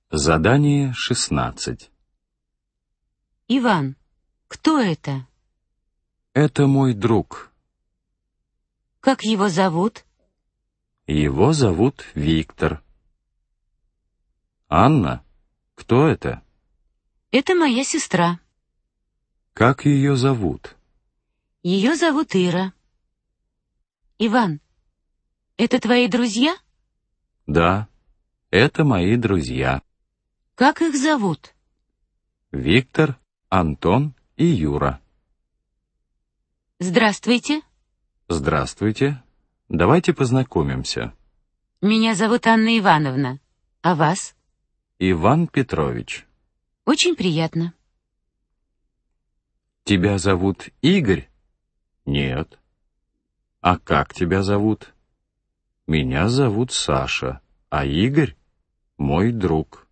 Задание 16. Иван, кто это? Это мой друг. Как его зовут? Его зовут Виктор. Анна, кто это? Это моя сестра. Как ее зовут? Ее зовут Ира. Иван, это твои друзья? Да, это мои друзья. Как их зовут? Виктор, Антон и Юра. Здравствуйте. Здравствуйте. Давайте познакомимся. Меня зовут Анна Ивановна. А вас? Иван Петрович. Очень приятно. Тебя зовут Игорь? Нет. А как тебя зовут? Меня зовут Саша, а Игорь — мой друг.